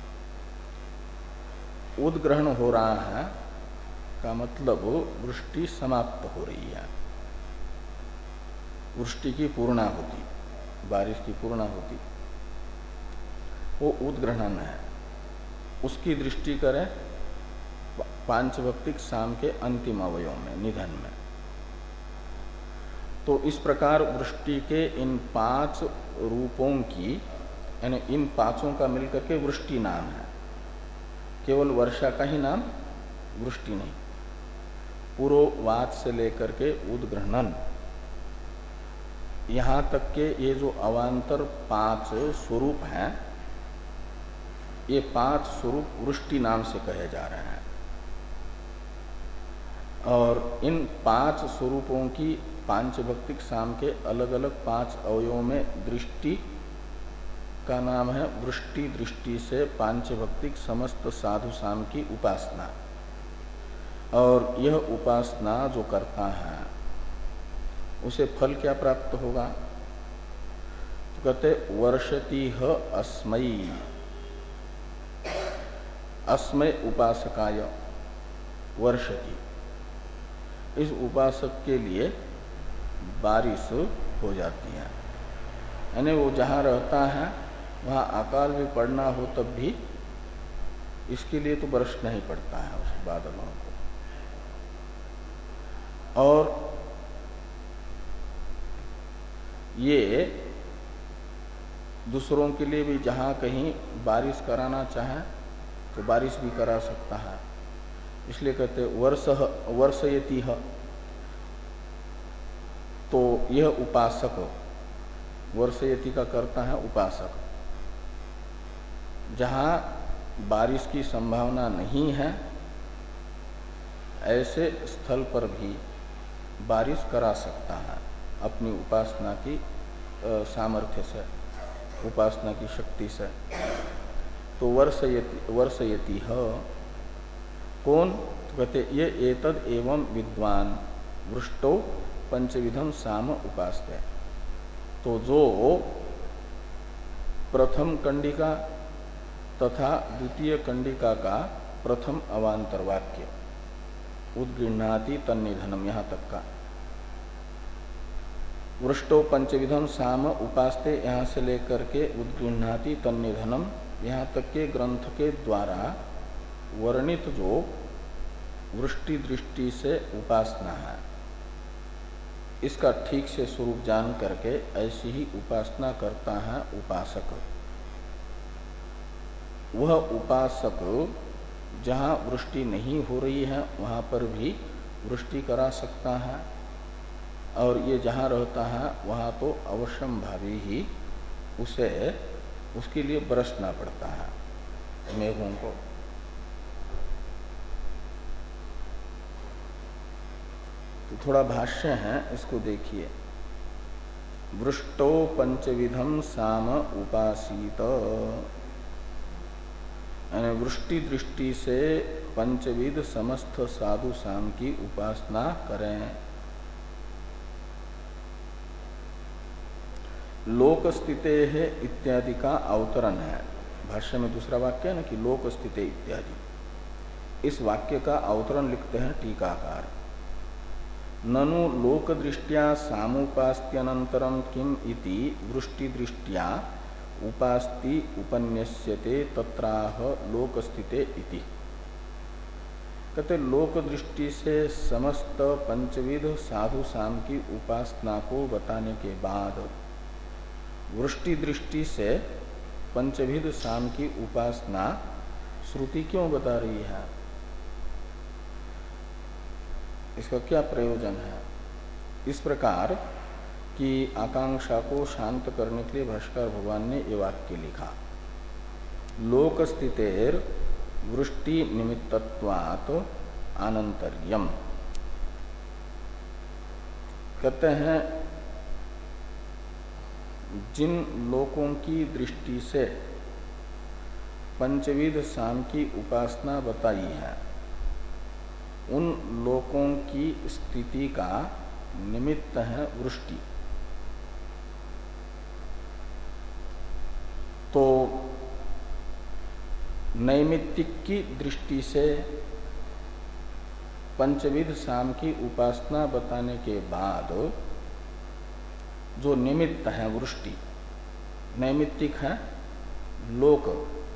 उद्ग्रहण हो रहा है का मतलब वृष्टि समाप्त हो रही है, वृष्टि की पूर्णाहुति, बारिश की पूर्णाहुति, वो उद्ग्रहण है। उसकी दृष्टि करें पांचभक्तिक साम के अंतिम अवयव में, निधन में। तो इस प्रकार वृष्टि के इन पांच रूपों की, यानी इन पांचों का मिलकर के वृष्टि नाम है। केवल वर्षा का ही नाम वृष्टि नहीं। पूर्ववात से लेकर के उद्ग्रहण यहां तक के ये जो अवान्तर पांच स्वरूप हैं, ये पांच स्वरूप वृष्टि नाम से कहे जा रहे हैं। और इन पांच स्वरूपों की पांचभक्तिक साम के अलग अलग पांच अवयवों में दृष्टि का नाम है वृष्टि। दृष्टि से पांचभक्तिक समस्त साधु साम की उपासना, और यह उपासना जो करता है उसे फल क्या प्राप्त होगा? तो कहते वर्षति ह अस्मयी, अस्मय उपासकाय वर्षति, इस उपासक के लिए बारिश हो जाती है। यानी वो जहाँ रहता है वहाँ अकाल भी पड़ना हो तब भी इसके लिए तो वर्ष नहीं पड़ता है उस बादलों को। और ये दूसरों के लिए भी जहाँ कहीं बारिश कराना चाहे तो बारिश भी करा सकता है। इसलिए कहते वर्ष वर्षयति ह, तो यह उपासक, वर्षयति का करता है उपासक। जहाँ बारिश की संभावना नहीं है ऐसे स्थल पर भी बारिश करा सकता है अपनी उपासना की सामर्थ्य से, उपासना की शक्ति से। तो वर्षयति वर्षयति ह कौन? तो कहते ये एतद एवं विद्वान वृष्टो पंचविधम साम उपास्ते। तो जो प्रथम कंडिका तथा द्वितीय कंडिका का प्रथम अवान्तर वाक्य उद्गृह्णाति तन्निधनम, यहाँ तक का वृष्टो पंचविधम साम उपास्ते, यहाँ से लेकर के उद्गृह्णाति तन्निधनम, यहाँ तक के ग्रंथ के द्वारा वर्णित जो वृष्टि दृष्टि से उपासना है, इसका ठीक से स्वरूप जान करके ऐसी ही उपासना करता है उपासक। वह उपासक जहाँ वृष्टि नहीं हो रही है वहाँ पर भी वृष्टि करा सकता है, और ये जहाँ रहता है वहाँ तो अवश्यम भावी ही उसे उसके लिए बरसना पड़ता है मेघों को। तो थोड़ा भाष्य है, इसको देखिए। वृष्टो पंचविधम साम उपासीत, यानी वृष्टि दृष्टि से पंचविध समस्त साधु साम की उपासना करें। लोक स्थिते है इत्यादि का अवतरण है। भाष्य में दूसरा वाक्य है ना कि लोक स्थिते इत्यादि, इस वाक्य का अवतरण लिखते हैं टीकाकार। ननु लोक दृष्टिया सामुपास्त्यनंतरम किम इति वृष्टि दृष्टिया उपास्ति उपन्यस्यते तत्राह लोक स्थिते इति। कहते लोक दृष्टि से समस्त पंचविध साधु साम की उपासना को बताने के बाद वृष्टि दृष्टि से पंचविध साम की उपासना श्रुति क्यों बता रही है? इसका क्या प्रयोजन है? इस प्रकार की आकांक्षा को शांत करने के लिए भाष्कर भगवान ने ये वाक्य लिखा लोक स्थितेर वृष्टि निमित्तत्वात् आनंतर्यम। कहते हैं जिन लोकों की दृष्टि से पंचविध साम की उपासना बताई है, उन लोकों की स्थिति का निमित्त है वृष्टि। तो नैमित्तिक की दृष्टि से पंचविध साम की उपासना बताने के बाद जो निमित्त है वृष्टि, नैमित्तिक है लोक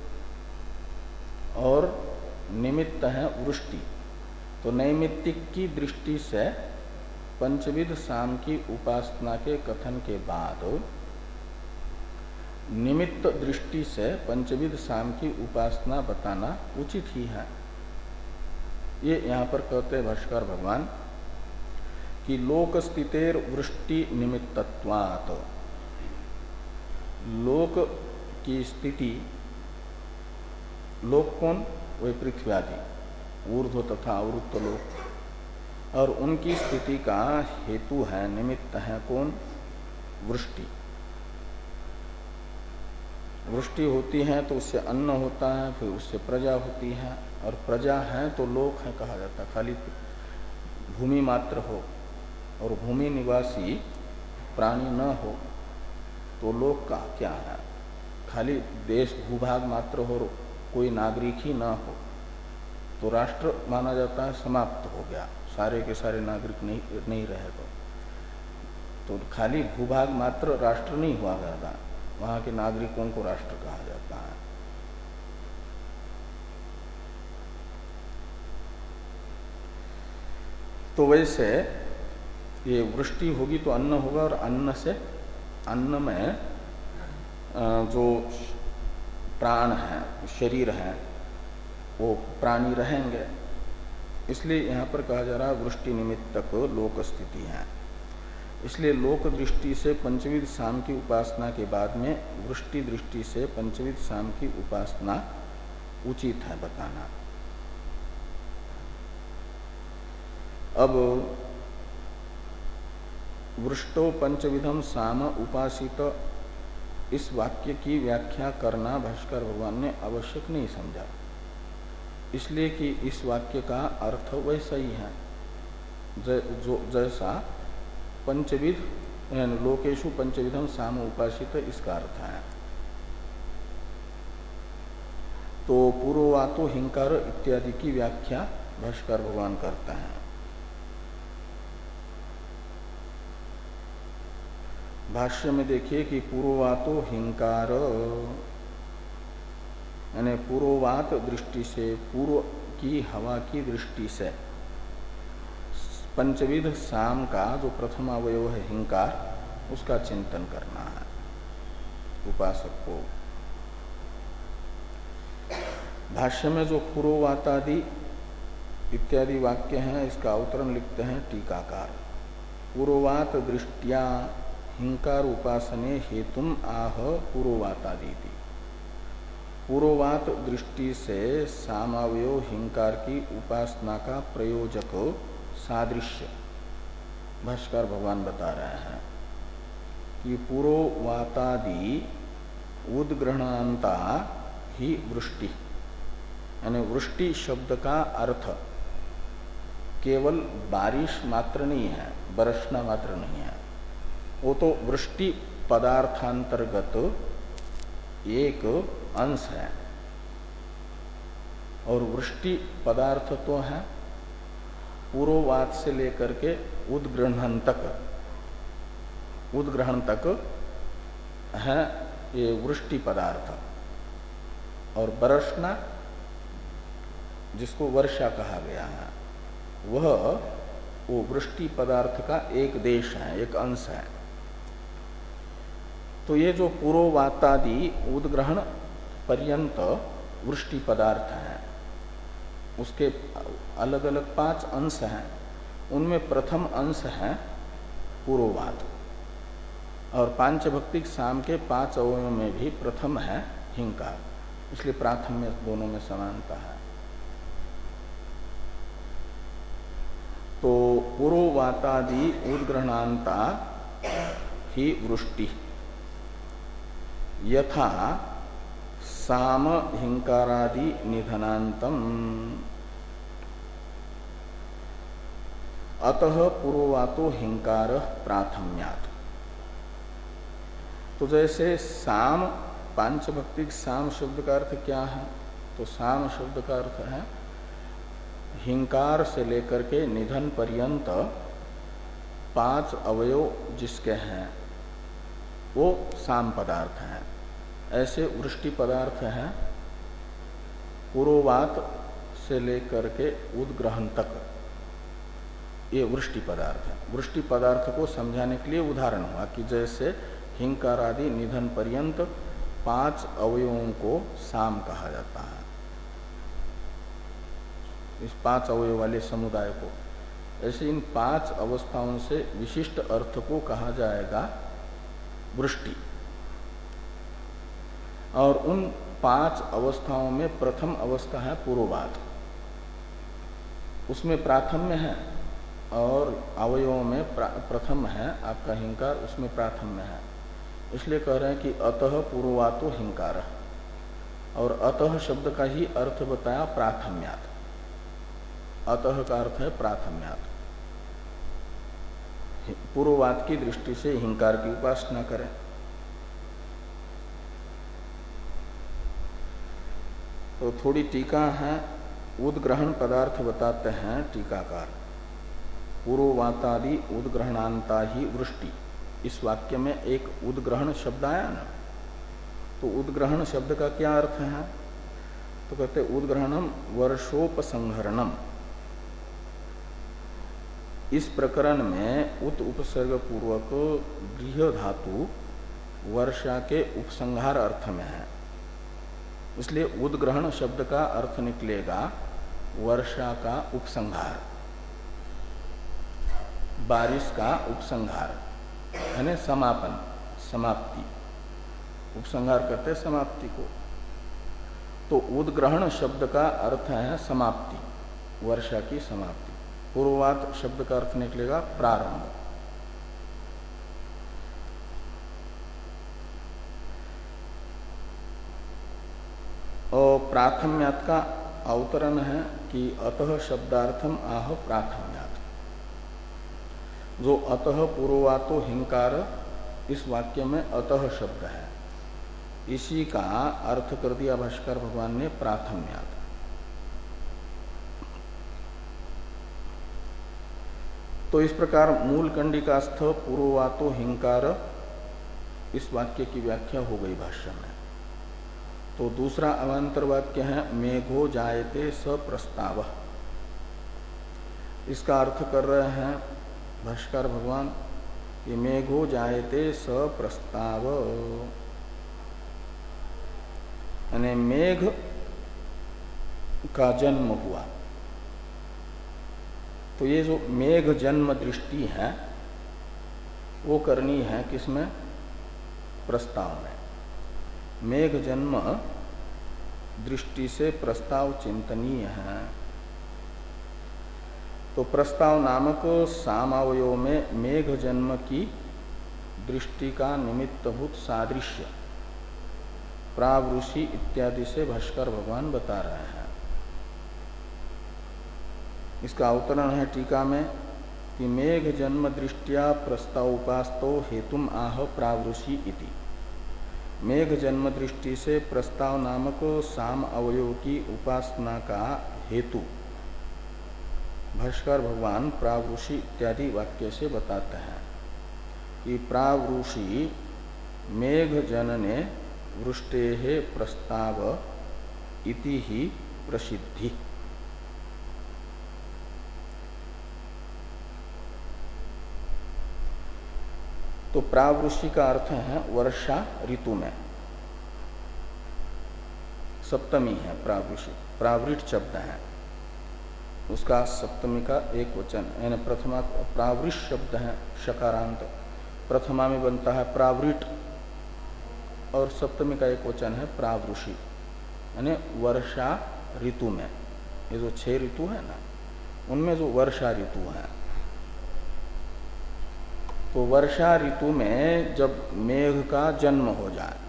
और निमित्त है वृष्टि। तो नैमित्तिक की दृष्टि से पंचविध साम की उपासना के कथन के बाद निमित्त दृष्टि से पंचविध साम की उपासना बताना उचित ही है। ये यहाँ पर कहते हैं भाष्कर भगवान कि लोक स्थितेर वृष्टि निमित्तत्वात्, लोक की स्थिति, लोक कौन, वे पृथ्वी आदि ऊर्ध्व तथा अवृत्त लोक, और उनकी स्थिति का हेतु है, निमित्त है कौन, वृष्टि। वृष्टि होती है तो उससे अन्न होता है, फिर उससे प्रजा होती है, और प्रजा है तो लोक है कहा जाता है। खाली भूमि मात्र हो और भूमि निवासी प्राणी न हो तो लोक का क्या है, खाली देश भूभाग मात्र हो, कोई नागरिक ही न हो तो राष्ट्र माना जाता है समाप्त हो गया, सारे के सारे नागरिक नहीं नहीं रहे तो, तो खाली भूभाग मात्र राष्ट्र नहीं हुआ करता, वहां के नागरिकों को राष्ट्र कहा जाता है। तो वैसे ये वृष्टि होगी तो अन्न होगा, और अन्न से, अन्न में जो प्राण है, शरीर है, वो प्राणी रहेंगे। इसलिए यहाँ पर कहा जा रहा है वृष्टि निमित्तक लोक स्थिति है। इसलिए लोक दृष्टि से पंचविध साम की उपासना के बाद में वृष्टि दृष्टि से पंचविध साम की उपासना उचित है बताना। अब वृष्टो पंचविधम साम उपासित, इस वाक्य की व्याख्या करना भाष्कर भगवान ने आवश्यक नहीं समझा, इसलिए कि इस वाक्य का अर्थ वैसा ही है जो जैसा पंचविध लोकेशु पंचविधम साम उपासित इसका अर्थ है। तो पूर्ववातो हिंकार इत्यादि की व्याख्या भाष्कर भगवान करते हैं। भाष्य में देखिए कि पूर्ववातो हिंकार, यानी पूर्ववात दृष्टि से, पूर्व की हवा की दृष्टि से पंचविध साम का जो प्रथम अवयव है हिंकार, उसका चिंतन करना है उपासक को। भाष्य में जो पूर्ववातादि इत्यादि वाक्य हैं, इसका अवतरण लिखते हैं टीकाकार। पूर्ववात दृष्टिया हिंकार उपासने हेतुम आह पूर्ववातादि। पूर्ववात दृष्टि से सामावयव हिंकार की उपासना का प्रयोजक सादृश्य भाष्कर भगवान बता रहे हैं कि पूर्ववातादि उद्ग्रहणांता ही वृष्टि, यानी वृष्टि शब्द का अर्थ केवल बारिश मात्र नहीं है, बरसना मात्र नहीं है, वो तो वृष्टि पदार्थांतर्गत एक अंश है। और वृष्टि पदार्थ तो है पूर्ववात से लेकर के उद्ग्रहण तक, उद्ग्रहण तक है ये वृष्टि पदार्थ। और बरसना जिसको वर्षा कहा गया है, वह वो वृष्टि पदार्थ का एक देश है, एक अंश है। तो ये जो पूर्ववातादि उद्ग्रहण पर्यंत वृष्टि पदार्थ है, उसके अलग अलग पांच अंश हैं। उनमें प्रथम अंश है पूर्ववात, और पांचभक्तिक साम के पांच अवयवों में भी प्रथम है हिंकार। इसलिए प्राथम्य दोनों में समानता है। तो पूर्ववातादि उद्ग्रहणांता ही वृष्टि यथा साम हिंकारादि निधनांतम अतः पूर्ववातो हिंकार प्राथम्यात्। तो जैसे साम, पांचभक्तिक साम शब्द का अर्थ क्या है? तो साम शब्द का अर्थ है हिंकार से लेकर के निधन पर्यंत पांच अवयव जिसके हैं वो साम पदार्थ हैं। ऐसे वृष्टि पदार्थ हैं पूर्ववात से लेकर के उद्ग्रहण तक, ये वृष्टि पदार्थ है। वृष्टि पदार्थ को समझाने के लिए उदाहरण हुआ कि जैसे हिंकार आदि निधन पर्यंत पांच अवयवों को साम कहा जाता है। इस पांच अवयव वाले समुदाय को, ऐसे इन पांच अवस्थाओं से विशिष्ट अर्थ को कहा जाएगा वृष्टि। और उन पांच अवस्थाओं में प्रथम अवस्था है पूर्ववात, उसमें प्राथम्य है, और अवयवों में प्रथम है आपका हिंकार, उसमें प्राथम्य है। इसलिए कह रहे हैं कि अतः पूर्ववातो हिंकार, और अतः शब्द का ही अर्थ बताया प्राथम्यात्। अतः का अर्थ है प्राथम्यात्, पूर्ववात की दृष्टि से हिंकार की उपासना करें। तो थोड़ी टीका है, उद्ग्रहण पदार्थ बताते हैं टीकाकार। पूर्ववातादि उद्ग्रहणांता ही वृष्टि, इस वाक्य में एक उद्ग्रहण शब्द आया ना, तो उद्ग्रहण शब्द का क्या अर्थ है? तो कहते उद्ग्रहणम वर्षोपसंहरणम। इस प्रकरण में उत उपसर्ग पूर्वक गृह धातु वर्षा के उपसंहार अर्थ में है, इसलिए उद्ग्रहण शब्द का अर्थ निकलेगा वर्षा का उपसंहार, बारिश का उपसंहार, यानी समापन, समाप्ति। उपसंहार करते समाप्ति को। तो उद्ग्रहण शब्द का अर्थ है समाप्ति, वर्षा की समाप्ति। पूर्ववात शब्द का अर्थ निकलेगा प्रारंभ। और प्राथम्यात् का अवतरण है कि अतः शब्दार्थम आह प्राथम्यात्। जो अतः पूर्ववातो हिंकार, इस वाक्य में अतः शब्द है, इसी का अर्थ कर दिया भाष्कर भगवान ने प्राथम्यात्। तो इस प्रकार मूल कंडिकास्थ पूर्ववातो हिंकार, इस वाक्य की व्याख्या हो गई भाष्य में। तो दूसरा अवान्तर वाक्य है मेघो जायते स प्रस्ताव। इसका अर्थ कर रहे हैं भाष्कर भगवान कि मेघो जायते स प्रस्ताव, यानी मेघ का जन्म हुआ। तो ये जो मेघ जन्म दृष्टि है वो करनी है किसमें? प्रस्ताव में। मेघ जन्म दृष्टि से प्रस्ताव चिंतनीय है। तो प्रस्ताव नामक सामावयों में मेघ जन्म की दृष्टि का निमित्तभूत सादृश्य प्रावृषि इत्यादि से भाष्कर भगवान बता रहे हैं। इसका अवतरण है टीका में कि मेघ जन्म दृष्टिया प्रस्ताव उपास्तो हेतुम आह प्रावृषि इति। मेघ जन्म दृष्टि से प्रस्ताव नामक साम अवयव की उपासना का हेतु भाष्कर भगवान प्रावृषि इत्यादि वाक्य से बताते हैं कि प्रावृषि मेघ जनने वृष्टेः प्रस्ताव इति ही प्रसिद्धि। तो प्रावृषि का अर्थ है वर्षा ऋतु में, सप्तमी है प्रावृषि, प्रावृट शब्द है, उसका सप्तमी का एक वचन, यानी प्रथमा प्रावृष शब्द है शकारांत, प्रथमा में बनता है प्रावृट और सप्तमी का एक वचन है प्रावृषि। यानी वर्षा ऋतु में, ये जो छह ऋतु है ना, उनमें जो वर्षा ऋतु है, तो वर्षा ऋतु में जब मेघ का जन्म हो जाए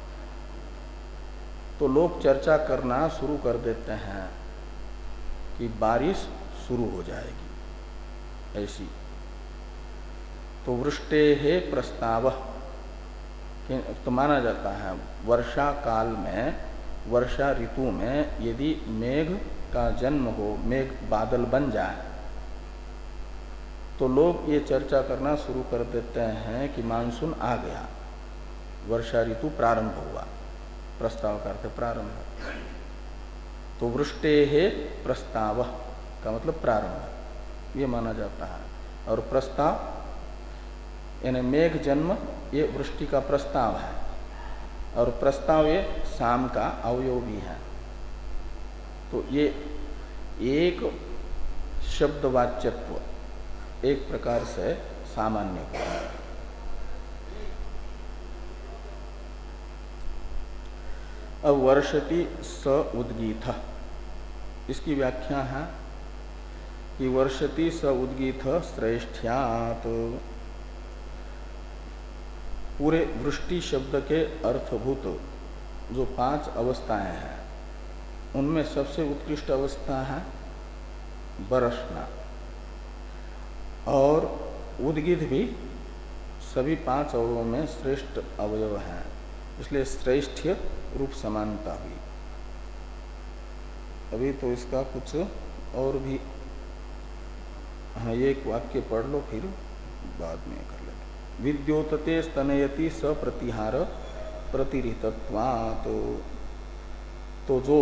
तो लोग चर्चा करना शुरू कर देते हैं कि बारिश शुरू हो जाएगी ऐसी। तो वृष्टे है प्रस्ताव, तो माना जाता है वर्षा काल में, वर्षा ऋतु में यदि मेघ का जन्म हो, मेघ बादल बन जाए, तो लोग ये चर्चा करना शुरू कर देते हैं कि मानसून आ गया, वर्षा ऋतु प्रारंभ हुआ। प्रस्ताव का अर्थ प्रारंभ। तो वृष्टे है प्रस्ताव का मतलब प्रारंभ, ये माना जाता है। और प्रस्ताव यानी मेघ जन्म, ये वृष्टि का प्रस्ताव है, और प्रस्ताव ये साम का अवयव भी है। तो ये एक शब्दवाच्यत्व एक प्रकार से सामान्य हुआ। अब वर्षति स उद्गीत, इसकी व्याख्या है कि वर्षति स उद्गीत श्रेष्ठ्यात्, पूरे वृष्टि शब्द के अर्थभूत जो पांच अवस्थाएं हैं उनमें सबसे उत्कृष्ट अवस्था है बरसना, और उद्गीत भी सभी पांच अवयवों में श्रेष्ठ अवयव है, इसलिए श्रेष्ठ्य रूप समानता हुई। अभी तो इसका कुछ और भी, हाँ एक वाक्य पढ़ लो फिर बाद में कर लेते। विद्योतते स्तनयति स प्रतिहार प्रतिरितत्वात्, तो जो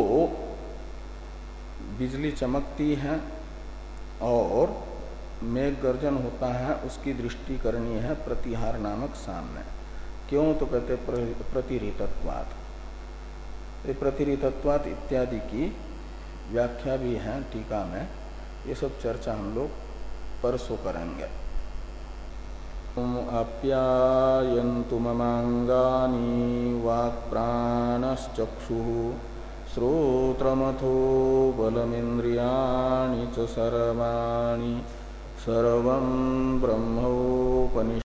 बिजली चमकती है और मेघ गर्जन होता है उसकी दृष्टि करनी है प्रतिहार नामक सामने। क्यों? तो कहते प्रतिरितत्वात्, ये प्रतिरितत्वात् इत्यादि की व्याख्या भी है टीका में। ये सब चर्चा हम लोग परसों करेंगे। आप्यायन्तु ममांगानि वाक्प्राणश्चक्षुः श्रोत्रमथो बलमिन्द्रियाणि च सर्वाणि सर्वं ब्रह्मोपनिषत्।